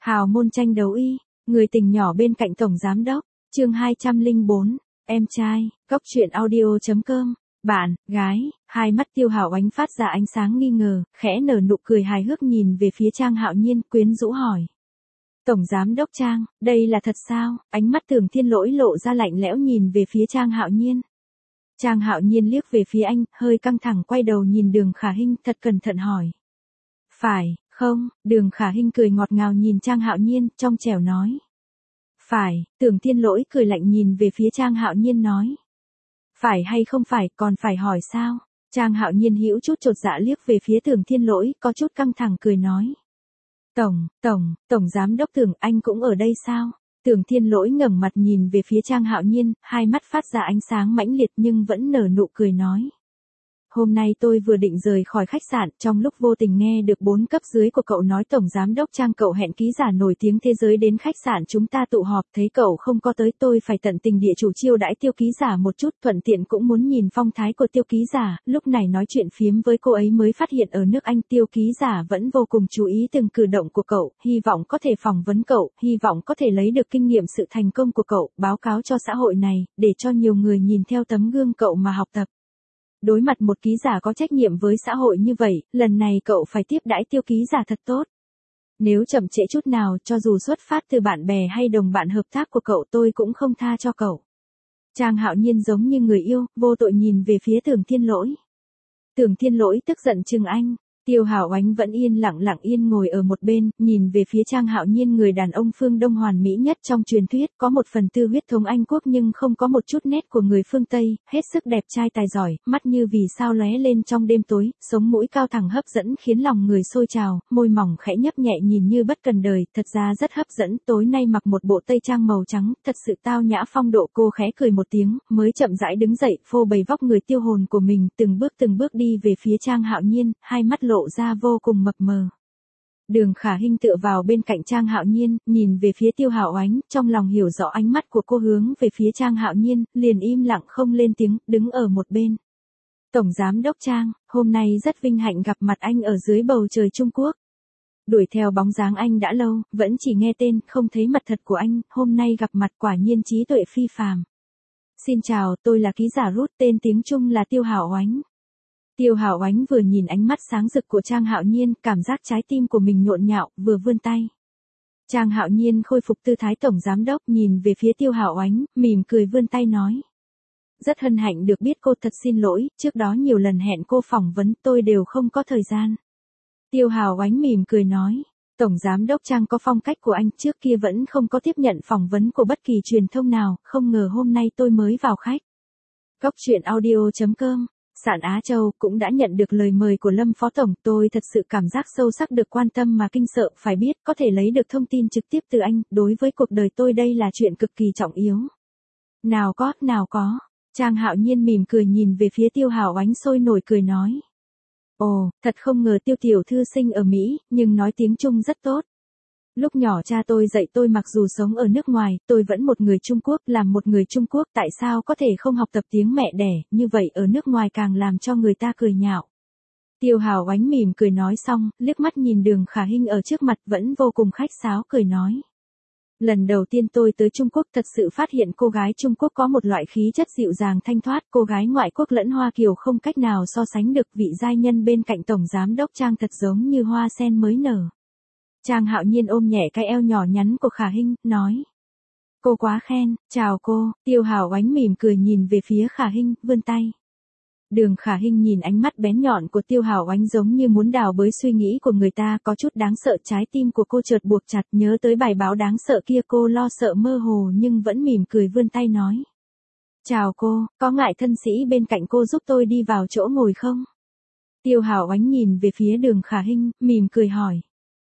Hào môn tranh đấu y, người tình nhỏ bên cạnh tổng giám đốc, chương 204, em trai, cóc truyện audio.com, bạn, gái, hai mắt Tiêu Hạo Ánh phát ra ánh sáng nghi ngờ, khẽ nở nụ cười hài hước nhìn về phía Trang Hạo Nhiên, quyến rũ hỏi. Tổng giám đốc Trang, đây là thật sao? Ánh mắt Tưởng Thiên Lỗi lộ ra lạnh lẽo nhìn về phía Trang Hạo Nhiên. Trang Hạo Nhiên liếc về phía anh, hơi căng thẳng quay đầu nhìn Đường Khả Hinh, thật cẩn thận hỏi. Phải, không? Đường Khả Hinh cười ngọt ngào nhìn Trang Hạo Nhiên, trong trẻo nói. Phải, Tưởng Thiên Lỗi cười lạnh nhìn về phía Trang Hạo Nhiên nói. Phải hay không phải, còn phải hỏi sao? Trang Hạo Nhiên hữu chút chột dạ liếc về phía Tưởng Thiên Lỗi, có chút căng thẳng cười nói. Tổng giám đốc Tưởng, anh cũng ở đây sao? Tưởng Thiên Lỗi ngẩng mặt nhìn về phía Trang Hạo Nhiên, hai mắt phát ra ánh sáng mãnh liệt nhưng vẫn nở nụ cười nói. Hôm nay tôi vừa định rời khỏi khách sạn, trong lúc vô tình nghe được 4 cấp dưới của cậu nói tổng giám đốc Trang cậu hẹn ký giả nổi tiếng thế giới đến khách sạn chúng ta tụ họp, thấy cậu không có tới, tôi phải tận tình địa chủ chiêu đãi Tiêu ký giả một chút, thuận tiện cũng muốn nhìn phong thái của Tiêu ký giả. Lúc này nói chuyện phiếm với cô ấy mới phát hiện ở nước Anh Tiêu ký giả vẫn vô cùng chú ý từng cử động của cậu, hy vọng có thể phỏng vấn cậu, hy vọng có thể lấy được kinh nghiệm sự thành công của cậu, báo cáo cho xã hội này, để cho nhiều người nhìn theo tấm gương cậu mà học tập. Đối mặt một ký giả có trách nhiệm với xã hội như vậy, lần này cậu phải tiếp đãi Tiêu ký giả thật tốt. Nếu chậm trễ chút nào, cho dù xuất phát từ bạn bè hay đồng bạn hợp tác của cậu, tôi cũng không tha cho cậu. Trang Hạo Nhiên giống như người yêu, vô tội nhìn về phía Tưởng Thiên Lỗi. Tưởng Thiên Lỗi tức giận chừng anh. Tiêu Hạo Ánh vẫn lặng yên ngồi ở một bên, nhìn về phía Trang Hạo Nhiên, người đàn ông phương Đông hoàn mỹ nhất trong truyền thuyết, có một phần tư huyết thống Anh quốc nhưng không có một chút nét của người phương Tây, hết sức đẹp trai tài giỏi, mắt như vì sao lóe lên trong đêm tối, sống mũi cao thẳng hấp dẫn khiến lòng người sôi trào, môi mỏng khẽ nhấp nhẹ nhìn như bất cần đời, thật ra rất hấp dẫn. Tối nay mặc một bộ tây trang màu trắng, thật sự tao nhã phong độ. Cô khẽ cười một tiếng, mới chậm rãi đứng dậy, phô bày vóc người tiêu hồn của mình, từng bước đi về phía Trang Hạo Nhiên, hai mắt lộ ra vô cùng mập mờ. Đường Khả Hinh tựa vào bên cạnh Trang Hạo Nhiên, nhìn về phía Tiêu Hạo Ánh, trong lòng hiểu rõ ánh mắt của cô hướng về phía Trang Hạo Nhiên, liền im lặng không lên tiếng, đứng ở một bên. Tổng giám đốc Trang, hôm nay rất vinh hạnh gặp mặt anh ở dưới bầu trời Trung Quốc. Đuổi theo bóng dáng anh đã lâu, vẫn chỉ nghe tên, không thấy mặt thật của anh, hôm nay gặp mặt quả nhiên trí tuệ phi phàm. Xin chào, tôi là ký giả Ruth, tên tiếng Trung là Tiêu Hạo Ánh. Tiêu Hạo Ánh vừa nhìn ánh mắt sáng rực của Trang Hạo Nhiên, cảm giác trái tim của mình nhộn nhạo, vừa vươn tay. Trang Hạo Nhiên khôi phục tư thái tổng giám đốc, nhìn về phía Tiêu Hạo Ánh, mỉm cười vươn tay nói. Rất hân hạnh được biết cô, thật xin lỗi, trước đó nhiều lần hẹn cô phỏng vấn tôi đều không có thời gian. Tiêu Hạo Ánh mỉm cười nói. Tổng giám đốc Trang có phong cách của anh, trước kia vẫn không có tiếp nhận phỏng vấn của bất kỳ truyền thông nào, không ngờ hôm nay tôi mới vào khách. Cóc truyện audio.com, Sạn Á Châu cũng đã nhận được lời mời của Lâm Phó Tổng, tôi thật sự cảm giác sâu sắc được quan tâm mà kinh sợ, phải biết có thể lấy được thông tin trực tiếp từ anh, đối với cuộc đời tôi đây là chuyện cực kỳ trọng yếu. Nào có. Trang Hạo Nhiên mỉm cười nhìn về phía Tiêu Hạo Ánh sôi nổi cười nói. Ồ, thật không ngờ Tiêu tiểu thư sinh ở Mỹ, nhưng nói tiếng Trung rất tốt. Lúc nhỏ cha tôi dạy tôi mặc dù sống ở nước ngoài, tôi vẫn một người Trung Quốc, làm một người Trung Quốc, tại sao có thể không học tập tiếng mẹ đẻ, như vậy ở nước ngoài càng làm cho người ta cười nhạo. Tiêu Hạo Ánh mỉm cười nói xong, liếc mắt nhìn Đường Khả Hinh ở trước mặt vẫn vô cùng khách sáo cười nói. Lần đầu tiên tôi tới Trung Quốc thật sự phát hiện cô gái Trung Quốc có một loại khí chất dịu dàng thanh thoát, cô gái ngoại quốc lẫn Hoa Kiều không cách nào so sánh được, vị giai nhân bên cạnh tổng giám đốc Trang thật giống như hoa sen mới nở. Trang Hạo Nhiên ôm nhẹ cái eo nhỏ nhắn của Khả Hinh, nói. Cô quá khen, chào cô. Tiêu Hạo Ánh mỉm cười nhìn về phía Khả Hinh, vươn tay. Đường Khả Hinh nhìn ánh mắt bén nhọn của Tiêu Hạo Ánh giống như muốn đào bới suy nghĩ của người ta, có chút đáng sợ, trái tim của cô chợt buộc chặt, nhớ tới bài báo đáng sợ kia, cô lo sợ mơ hồ nhưng vẫn mỉm cười vươn tay nói. Chào cô, có ngại thân sĩ bên cạnh cô giúp tôi đi vào chỗ ngồi không? Tiêu Hạo Ánh nhìn về phía Đường Khả Hinh, mỉm cười hỏi.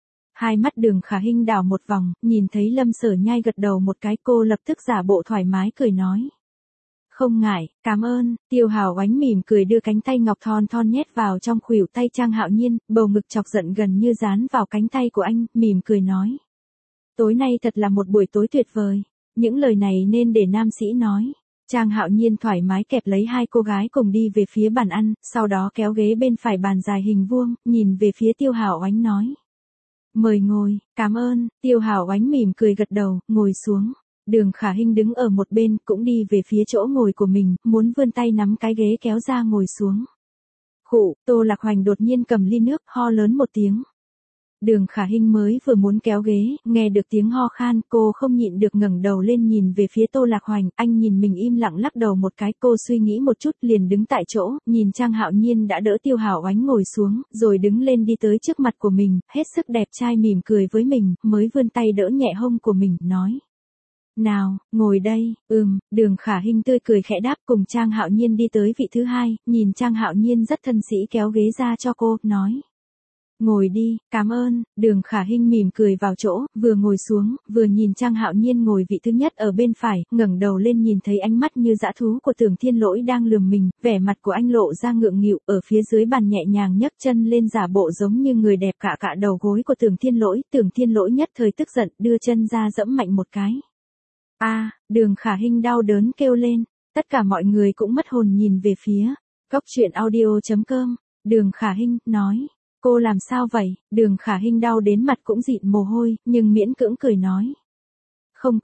Hai mắt Đường Khả Hinh đảo một vòng, nhìn thấy Lâm Sở Nhai gật đầu một cái, cô lập tức giả bộ thoải mái cười nói. Không ngại, cảm ơn. Tiêu Hạo Ánh mỉm cười đưa cánh tay ngọc thon nhét vào trong khuỷu tay Trang Hạo Nhiên, bầu ngực chọc giận gần như dán vào cánh tay của anh, mỉm cười nói. Tối nay thật là một buổi tối tuyệt vời. Những lời này nên để nam sĩ nói. Trang Hạo Nhiên thoải mái kẹp lấy hai cô gái cùng đi về phía bàn ăn, sau đó kéo ghế bên phải bàn dài hình vuông, nhìn về phía Tiêu Hạo Ánh nói. Mời ngồi, cảm ơn, Tiêu Hảo Oánh mỉm cười gật đầu, ngồi xuống. Đường Khả Hinh đứng ở một bên, cũng đi về phía chỗ ngồi của mình, muốn vươn tay nắm cái ghế kéo ra ngồi xuống. Khụ, Tô Lạc Hoành đột nhiên cầm ly nước, ho lớn một tiếng. Đường Khả Hinh mới vừa muốn kéo ghế, nghe được tiếng ho khan, cô không nhịn được ngẩng đầu lên nhìn về phía Tô Lạc Hoành, anh nhìn mình im lặng lắc đầu một cái, cô suy nghĩ một chút liền đứng tại chỗ, nhìn Trang Hạo Nhiên đã đỡ Tiêu Hảo Oánh ngồi xuống, rồi đứng lên đi tới trước mặt của mình, hết sức đẹp trai mỉm cười với mình, mới vươn tay đỡ nhẹ hông của mình, nói. Nào, ngồi đây, Đường Khả Hinh tươi cười khẽ đáp cùng Trang Hạo Nhiên đi tới vị thứ hai, nhìn Trang Hạo Nhiên rất thân sĩ kéo ghế ra cho cô, nói. Ngồi đi, cảm ơn, Đường Khả Hinh mỉm cười vào chỗ, vừa ngồi xuống, vừa nhìn Trang Hạo Nhiên ngồi vị thứ nhất ở bên phải, ngẩng đầu lên nhìn thấy ánh mắt như dã thú của Tưởng Thiên Lỗi đang lườm mình, vẻ mặt của anh lộ ra ngượng nghịu, ở phía dưới bàn nhẹ nhàng nhấc chân lên giả bộ giống như người đẹp cả đầu gối của Tưởng Thiên Lỗi nhất thời tức giận, đưa chân ra giẫm mạnh một cái. Đường Khả Hinh đau đớn kêu lên, tất cả mọi người cũng mất hồn nhìn về phía góc truyện audio.com, Đường Khả Hinh, nói. Cô làm sao vậy? Đường Khả Hinh đau đến mặt cũng dịn mồ hôi, nhưng miễn cưỡng cười nói. Không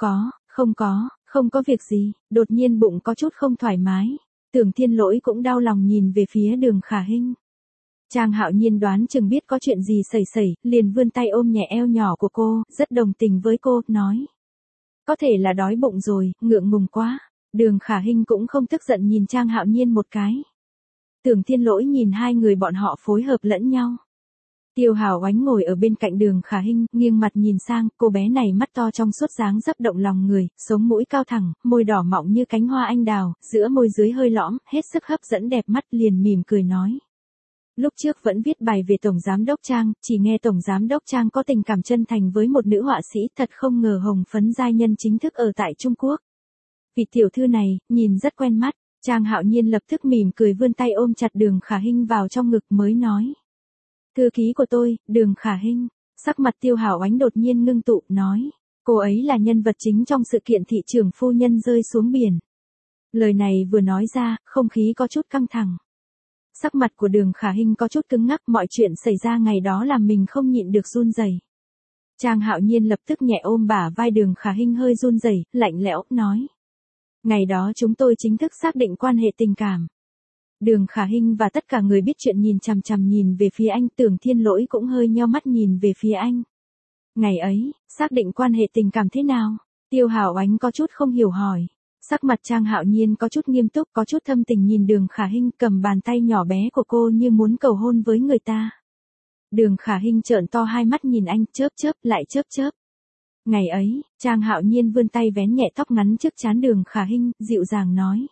có việc gì, đột nhiên bụng có chút không thoải mái. Tưởng Thiên Lỗi cũng đau lòng nhìn về phía Đường Khả Hinh. Trang Hạo Nhiên đoán chừng biết có chuyện gì xảy, liền vươn tay ôm nhẹ eo nhỏ của cô, rất đồng tình với cô, nói. Có thể là đói bụng rồi, ngượng ngùng quá. Đường Khả Hinh cũng không tức giận nhìn Trang Hạo Nhiên một cái. Tưởng Thiên Lỗi nhìn hai người bọn họ phối hợp lẫn nhau. Tiêu Hảo Oánh ngồi ở bên cạnh Đường Khả Hinh, nghiêng mặt nhìn sang, cô bé này mắt to trong suốt dáng dấp động lòng người, sống mũi cao thẳng, môi đỏ mọng như cánh hoa anh đào, giữa môi dưới hơi lõm, hết sức hấp dẫn đẹp mắt, liền mỉm cười nói. Lúc trước vẫn viết bài về Tổng Giám Đốc Trang, chỉ nghe Tổng Giám Đốc Trang có tình cảm chân thành với một nữ họa sĩ, thật không ngờ hồng phấn giai nhân chính thức ở tại Trung Quốc. Vị tiểu thư này, nhìn rất quen mắt. Trang Hạo Nhiên lập tức mỉm cười vươn tay ôm chặt Đường Khả Hinh vào trong ngực mới nói. Thư ký của tôi, Đường Khả Hinh. Sắc mặt Tiêu Hảo Oánh đột nhiên ngưng tụ, nói. Cô ấy là nhân vật chính trong sự kiện thị trưởng phu nhân rơi xuống biển. Lời này vừa nói ra, không khí có chút căng thẳng. Sắc mặt của Đường Khả Hinh có chút cứng ngắc, mọi chuyện xảy ra ngày đó làm mình không nhịn được run rẩy. Trang Hạo Nhiên lập tức nhẹ ôm bả vai Đường Khả Hinh hơi run rẩy, lạnh lẽo, nói. Ngày đó chúng tôi chính thức xác định quan hệ tình cảm. Đường Khả Hinh và tất cả người biết chuyện nhìn chằm chằm nhìn về phía anh, Tưởng Thiên Lỗi cũng hơi nheo mắt nhìn về phía anh. Ngày ấy, xác định quan hệ tình cảm thế nào? Tiêu Hảo Oánh có chút không hiểu hỏi. Sắc mặt Trang Hạo Nhiên có chút nghiêm túc, có chút thâm tình nhìn Đường Khả Hinh, cầm bàn tay nhỏ bé của cô như muốn cầu hôn với người ta. Đường Khả Hinh trợn to hai mắt nhìn anh, chớp lại chớp. Ngày ấy, Trang Hạo Nhiên vươn tay vén nhẹ tóc ngắn trước trán Đường Khả Hinh, dịu dàng nói.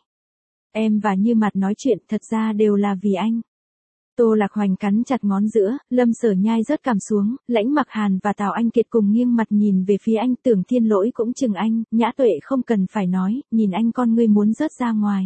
Em và Như Mặt nói chuyện thật ra đều là vì anh. Tô Lạc Hoành cắn chặt ngón giữa, Lâm Sở Nhai rớt cằm xuống, Lãnh Mặc Hàn và Tào Anh Kiệt cùng nghiêng mặt nhìn về phía anh, Tưởng Thiên Lỗi cũng chừng anh, Nhã Tuệ không cần phải nói, nhìn anh con ngươi muốn rớt ra ngoài.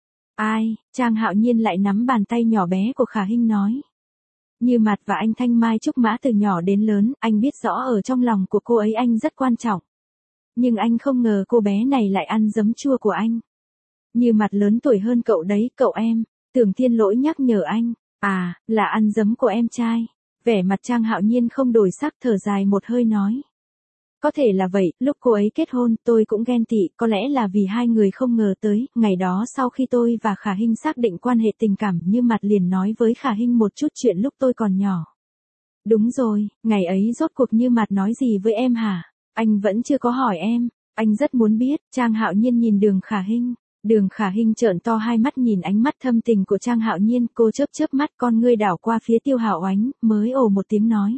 Ai, Trang Hạo Nhiên lại nắm bàn tay nhỏ bé của Khả Hinh nói. Như Mặt và anh Thanh Mai Trúc Mã từ nhỏ đến lớn, anh biết rõ ở trong lòng của cô ấy anh rất quan trọng. Nhưng anh không ngờ cô bé này lại ăn giấm chua của anh. Như Mặt lớn tuổi hơn cậu đấy, cậu em. Tưởng Thiên Lỗi nhắc nhở anh. À, là ăn giấm của em trai. Vẻ mặt Trang Hạo Nhiên không đổi sắc, thở dài một hơi nói. Có thể là vậy, lúc cô ấy kết hôn, tôi cũng ghen tị, có lẽ là vì hai người không ngờ tới, ngày đó sau khi tôi và Khả Hinh xác định quan hệ tình cảm, Như Mặt liền nói với Khả Hinh một chút chuyện lúc tôi còn nhỏ. Đúng rồi, ngày ấy rốt cuộc Như Mặt nói gì với em hả? Anh vẫn chưa có hỏi em, anh rất muốn biết. Trang Hạo Nhiên nhìn Đường Khả Hinh. Đường Khả Hinh trợn to hai mắt nhìn ánh mắt thâm tình của Trang Hạo Nhiên, cô chớp mắt con ngươi đảo qua phía Tiêu Hảo Oánh, mới ồ một tiếng nói.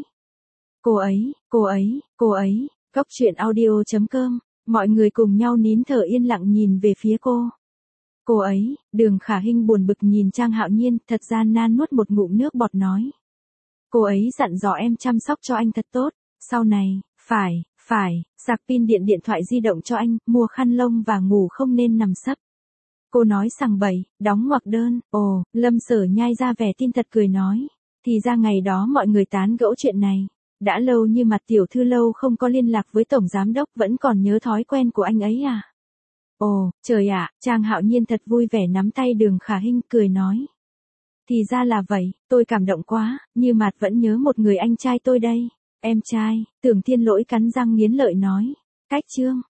Cô ấy, góc truyện audio.com, mọi người cùng nhau nín thở yên lặng nhìn về phía cô. Cô ấy, Đường Khả Hinh buồn bực nhìn Trang Hạo Nhiên, thật gian nan nuốt một ngụm nước bọt nói. Cô ấy dặn dò em chăm sóc cho anh thật tốt, sau này, phải, sạc pin điện thoại di động cho anh, mua khăn lông và ngủ không nên nằm sấp. Cô nói sằng bậy, đóng ngoặc đơn, Lâm Sở Nhai ra vẻ tin thật cười nói. Thì ra ngày đó mọi người tán gẫu chuyện này. Đã lâu Như Mặt tiểu thư lâu không có liên lạc với Tổng Giám Đốc, vẫn còn nhớ thói quen của anh ấy à? Ồ, trời ạ, Trang Hạo Nhiên thật vui vẻ nắm tay Đường Khả Hinh, cười nói. Thì ra là vậy, tôi cảm động quá, Như Mặt vẫn nhớ một người anh trai tôi đây. Em trai, Tưởng Thiên Lỗi cắn răng nghiến lợi nói. Cách Trương,